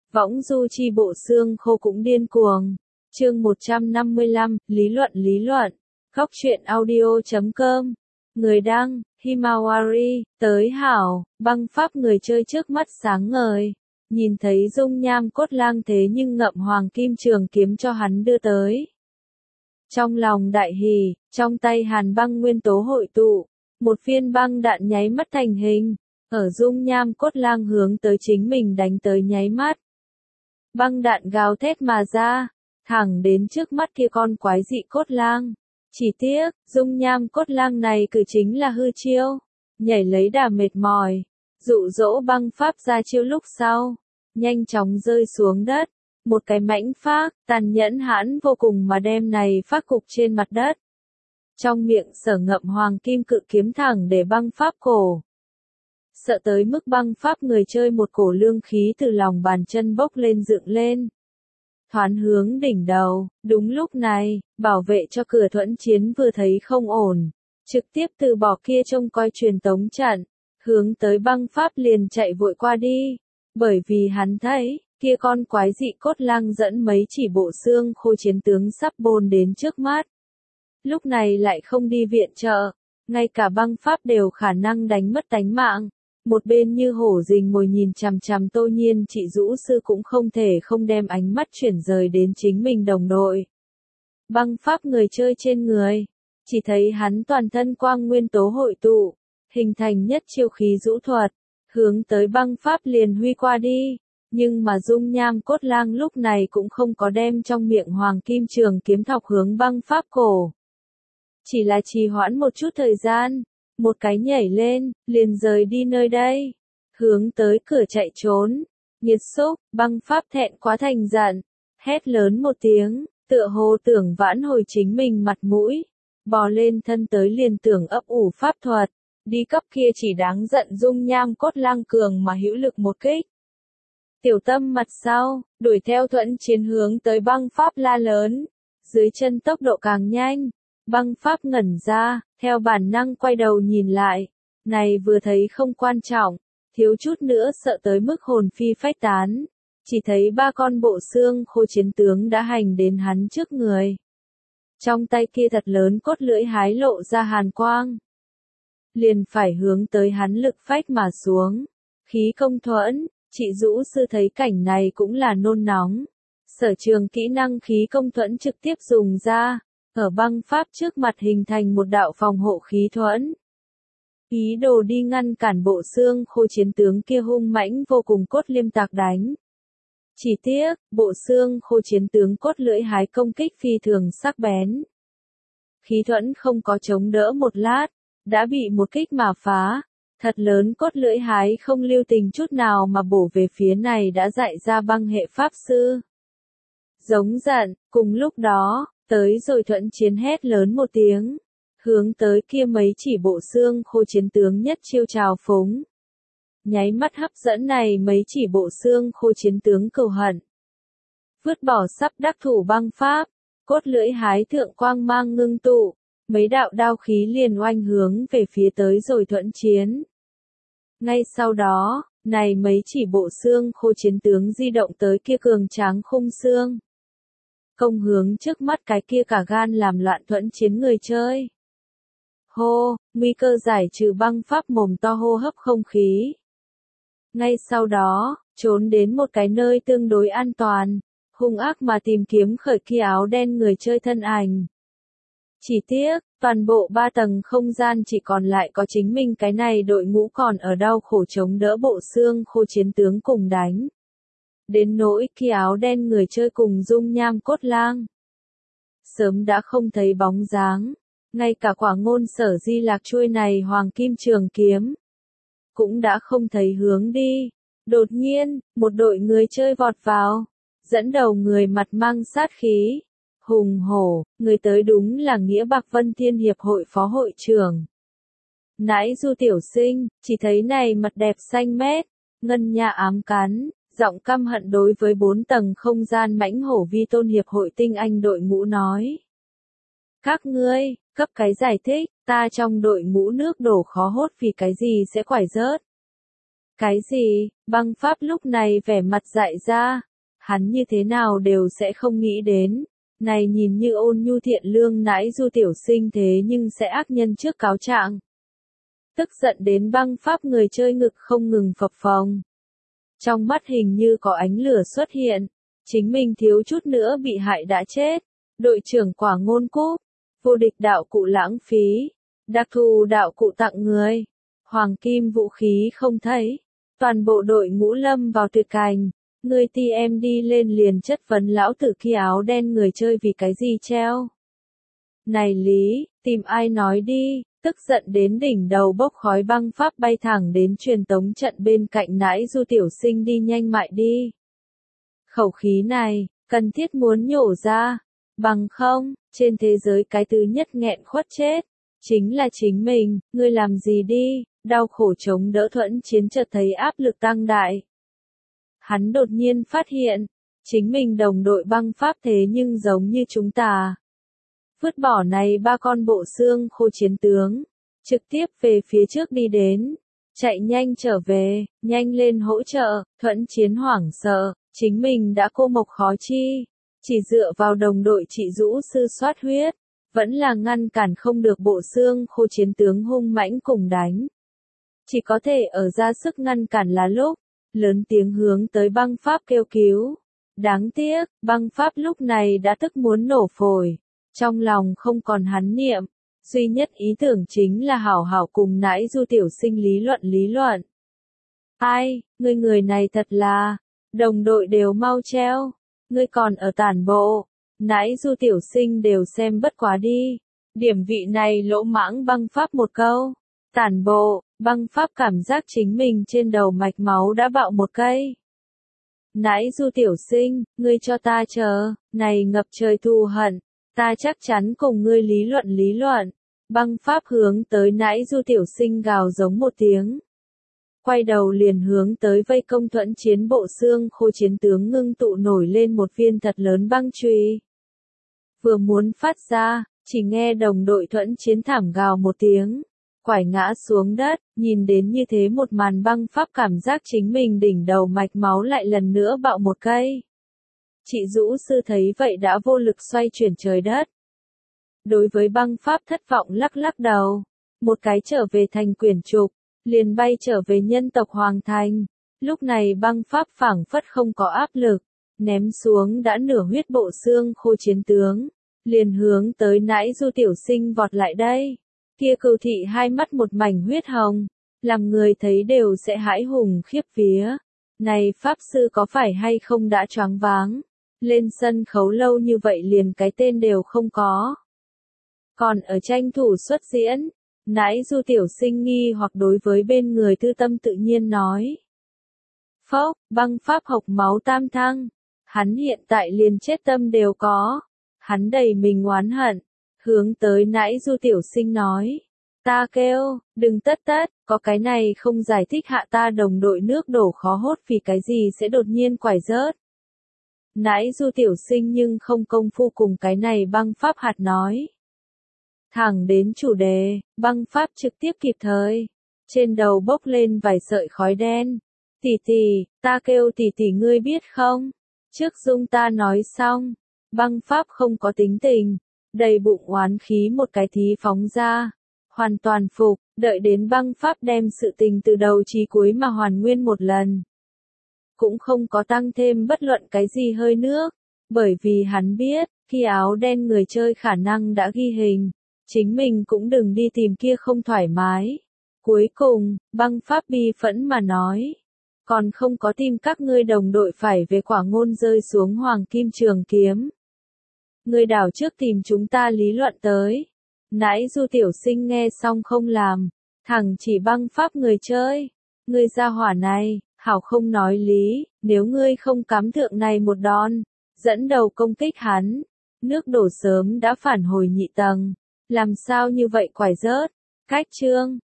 Võng du chi bộ xương khô cũng điên cuồng. Chương 155, lý luận. Góc truyện audio.com. Người đăng, Himawari, tới hảo, băng pháp người chơi trước mắt sáng ngời. Nhìn thấy dung nham cốt lang thế nhưng ngậm hoàng kim trường kiếm cho hắn đưa tới. Trong lòng đại hỉ, trong tay hàn băng nguyên tố hội tụ, một viên băng đạn nháy mắt thành hình, ở dung nham cốt lang hướng tới chính mình đánh tới nháy mắt. Băng đạn gào thét mà ra, thẳng đến trước mắt kia con quái dị cốt lang. Chỉ tiếc, dung nham cốt lang này cử chính là hư chiêu, nhảy lấy đà mệt mỏi, dụ dỗ băng pháp ra chiêu lúc sau, nhanh chóng rơi xuống đất, một cái mãnh phác, tàn nhẫn hãn vô cùng mà đem này phác cục trên mặt đất. Trong miệng sở ngậm hoàng kim cự kiếm thẳng để băng pháp cổ. Sợ tới mức băng pháp người chơi một cổ lương khí từ lòng bàn chân bốc lên dựng lên. Thoán hướng đỉnh đầu, đúng lúc này, bảo vệ cho cửa thuẫn chiến vừa thấy không ổn. Trực tiếp từ bỏ kia trông coi truyền tống trận, hướng tới băng pháp liền chạy vội qua đi. Bởi vì hắn thấy, kia con quái dị cốt lang dẫn mấy chỉ bộ xương khô chiến tướng sắp bôn đến trước mắt. Lúc này lại không đi viện trợ, ngay cả băng pháp đều khả năng đánh mất tánh mạng. Một bên như hổ rình mồi nhìn chằm chằm Tô Nhiên chị Dũ Sư cũng không thể không đem ánh mắt chuyển rời đến chính mình đồng đội. Băng pháp người chơi trên người, chỉ thấy hắn toàn thân quang nguyên tố hội tụ, hình thành nhất chiêu khí rũ thuật, hướng tới băng pháp liền huy qua đi, nhưng mà dung nham cốt lang lúc này cũng không có đem trong miệng hoàng kim trường kiếm thọc hướng băng pháp cổ. Chỉ là trì hoãn một chút thời gian. Một cái nhảy lên, liền rời đi nơi đây, hướng tới cửa chạy trốn. Nghiệt xúc, băng pháp thẹn quá thành giận, hét lớn một tiếng, tựa hồ tưởng vãn hồi chính mình mặt mũi, bò lên thân tới liền tưởng ấp ủ pháp thuật, đi cấp kia chỉ đáng giận dung nham cốt lang cường mà hữu lực một kích. Tiểu Tâm mặt sau, đuổi theo thuẫn chiến hướng tới băng pháp la lớn, dưới chân tốc độ càng nhanh. Băng pháp ngẩn ra, theo bản năng quay đầu nhìn lại, này vừa thấy không quan trọng, thiếu chút nữa sợ tới mức hồn phi phách tán, chỉ thấy ba con bộ xương khô chiến tướng đã hành đến hắn trước người. Trong tay kia thật lớn cốt lưỡi hái lộ ra hàn quang, liền phải hướng tới hắn lực phách mà xuống, khí công thuẫn, chị Dũ Sư thấy cảnh này cũng là nôn nóng, sở trường kỹ năng khí công thuẫn trực tiếp dùng ra. Ở băng pháp trước mặt hình thành một đạo phòng hộ khí thuẫn. Ý đồ đi ngăn cản bộ xương khô chiến tướng kia hung mãnh vô cùng cốt liêm tạc đánh. Chỉ tiếc, bộ xương khô chiến tướng cốt lưỡi hái công kích phi thường sắc bén. Khí thuẫn không có chống đỡ một lát, đã bị một kích mà phá. Thật lớn cốt lưỡi hái không lưu tình chút nào mà bổ về phía này đã dạy ra băng hệ pháp sư. Giống giận, cùng lúc đó. Tới rồi thuẫn chiến hét lớn một tiếng, hướng tới kia mấy chỉ bộ xương khô chiến tướng nhất chiêu trào phúng. Nháy mắt hấp dẫn này mấy chỉ bộ xương khô chiến tướng cừu hận. Vứt bỏ sắp đắc thủ băng pháp, cốt lưỡi hái thượng quang mang ngưng tụ, mấy đạo đao khí liền oanh hướng về phía tới rồi thuẫn chiến. Ngay sau đó, này mấy chỉ bộ xương khô chiến tướng di động tới kia cường tráng khung xương. Công hướng trước mắt cái kia cả gan làm loạn thuẫn chiến người chơi. Hô, nguy cơ giải trừ băng pháp mồm to hô hấp không khí. Ngay sau đó, trốn đến một cái nơi tương đối an toàn, hung ác mà tìm kiếm khởi kia áo đen người chơi thân ảnh. Chỉ tiếc, toàn bộ 3 tầng không gian chỉ còn lại có chính mình cái này đội ngũ còn ở đau khổ chống đỡ bộ xương khô chiến tướng cùng đánh. Đến nỗi kia áo đen người chơi cùng dung nham cốt lang. Sớm đã không thấy bóng dáng, ngay cả quả ngôn sở di lạc chuôi này hoàng kim trường kiếm. Cũng đã không thấy hướng đi. Đột nhiên, một đội người chơi vọt vào, dẫn đầu người mặt mang sát khí. Hùng hổ, người tới đúng là Nghĩa Bạc Vân Thiên Hiệp hội phó hội trưởng. Nãi Du tiểu sinh, chỉ thấy này mặt đẹp xanh mét, ngân nha ám cắn. Giọng căm hận đối với 4 tầng không gian mãnh hổ vi tôn hiệp hội tinh anh đội ngũ nói. Các ngươi, cấp cái giải thích, ta trong đội ngũ nước đổ khó hốt vì cái gì sẽ quải rớt. Cái gì? Băng Pháp lúc này vẻ mặt dại ra. Hắn như thế nào đều sẽ không nghĩ đến. Này nhìn như ôn nhu thiện lương nãi Du tiểu sinh thế nhưng sẽ ác nhân trước cáo trạng. Tức giận đến Băng Pháp người chơi ngực không ngừng phập phồng. Trong mắt hình như có ánh lửa xuất hiện. Chính mình thiếu chút nữa bị hại đã chết. Đội trưởng Quả Ngôn Cúp. Vô địch đạo cụ lãng phí. Đặc thù đạo cụ tặng người. Hoàng kim vũ khí không thấy. Toàn bộ đội ngũ lâm vào tuyệt cảnh. Người TM đi lên liền chất vấn lão tử kia áo đen người chơi vì cái gì treo. Này Lý, tìm ai nói đi, tức giận đến đỉnh đầu bốc khói Băng Pháp bay thẳng đến truyền tống trận bên cạnh nãi Du tiểu sinh đi nhanh mại đi. Khẩu khí này, cần thiết muốn nhổ ra, bằng không, trên thế giới cái thứ nhất nghẹn khuất chết, chính là chính mình, ngươi làm gì đi, đau khổ chống đỡ Thuẫn Chiến chợt thấy áp lực tăng đại. Hắn đột nhiên phát hiện, chính mình đồng đội Băng Pháp thế nhưng giống như chúng ta. Vứt bỏ này ba con bộ xương khô chiến tướng, trực tiếp về phía trước đi đến, chạy nhanh trở về, nhanh lên hỗ trợ, Thuẫn Chiến hoảng sợ, chính mình đã cô mộc khó chi, chỉ dựa vào đồng đội trị Dũ sư soát huyết, vẫn là ngăn cản không được bộ xương khô chiến tướng hung mãnh cùng đánh. Chỉ có thể ở ra sức ngăn cản là lúc, lớn tiếng hướng tới Băng Pháp kêu cứu. Đáng tiếc, Băng Pháp lúc này đã tức muốn nổ phổi. Trong lòng không còn hắn niệm, duy nhất ý tưởng chính là hảo hảo cùng nãi Du tiểu sinh lý luận. Ai, người này thật là, đồng đội đều mau treo, ngươi còn ở tản bộ, nãi Du tiểu sinh đều xem bất quá đi. Điểm vị này lỗ mãng Băng Pháp một câu, tản bộ, Băng Pháp cảm giác chính mình trên đầu mạch máu đã bạo một cây. Nãi Du tiểu sinh, ngươi cho ta chờ, này ngập trời thù hận. Ta chắc chắn cùng ngươi lý luận. Băng Pháp hướng tới nãi Du tiểu sinh gào giống một tiếng. Quay đầu liền hướng tới vây công Thuẫn Chiến bộ xương khô chiến tướng ngưng tụ nổi lên một viên thật lớn băng chùy. Vừa muốn phát ra, chỉ nghe đồng đội Thuẫn Chiến thảm gào một tiếng. Quải ngã xuống đất, nhìn đến như thế một màn Băng Pháp cảm giác chính mình đỉnh đầu mạch máu lại lần nữa bạo một cây. Chị Dũ sư thấy vậy đã vô lực xoay chuyển trời đất. Đối với Băng Pháp thất vọng lắc lắc đầu. Một cái trở về thành quyển trục, liền bay trở về nhân tộc Hoàng Thành. Lúc này Băng Pháp phảng phất không có áp lực, ném xuống đã nửa huyết bộ xương khô chiến tướng. Liền hướng tới nãi Du tiểu sinh vọt lại đây. Kia Cừu thị hai mắt một mảnh huyết hồng, làm người thấy đều sẽ hãi hùng khiếp vía. Này Pháp sư có phải hay không đã choáng váng? Lên sân khấu lâu như vậy liền cái tên đều không có. Còn ở tranh thủ xuất diễn, nãi Du tiểu sinh nghi hoặc đối với bên người Tư Tâm tự nhiên nói. Phốc, Băng Pháp hộc máu tam thăng. Hắn hiện tại liền chết tâm đều có. Hắn đầy mình oán hận. Hướng tới nãi Du tiểu sinh nói. Ta kêu, đừng tất, có cái này không giải thích hạ ta đồng đội nước đổ khó hốt vì cái gì sẽ đột nhiên quải rớt. Nãi Du tiểu sinh nhưng không công phu cùng cái này Băng Pháp hạt nói. Thẳng đến chủ đề, Băng Pháp trực tiếp kịp thời. Trên đầu bốc lên vài sợi khói đen. Tỷ, ta kêu tỷ ngươi biết không? Trước dung ta nói xong. Băng Pháp không có tính tình. Đầy bụng oán khí một cái thí phóng ra. Hoàn toàn phục, đợi đến Băng Pháp đem sự tình từ đầu chí cuối mà hoàn nguyên một lần. Cũng không có tăng thêm bất luận cái gì hơi nước. Bởi vì hắn biết, khi áo đen người chơi khả năng đã ghi hình. Chính mình cũng đừng đi tìm kia không thoải mái. Cuối cùng, Băng Pháp bi phẫn mà nói. Còn không có tìm các ngươi đồng đội phải về Quả Ngôn rơi xuống Hoàng Kim Trường Kiếm. Ngươi đảo trước tìm chúng ta lý luận tới. Nãi Du tiểu sinh nghe xong không làm. Thẳng chỉ Băng Pháp người chơi. Ngươi ra hỏa này, hảo không nói lý. Nếu ngươi không cắm thượng này một đòn, dẫn đầu công kích hắn. Nước đổ sớm đã phản hồi nhị tầng. Làm sao như vậy quải rớt? Cách chương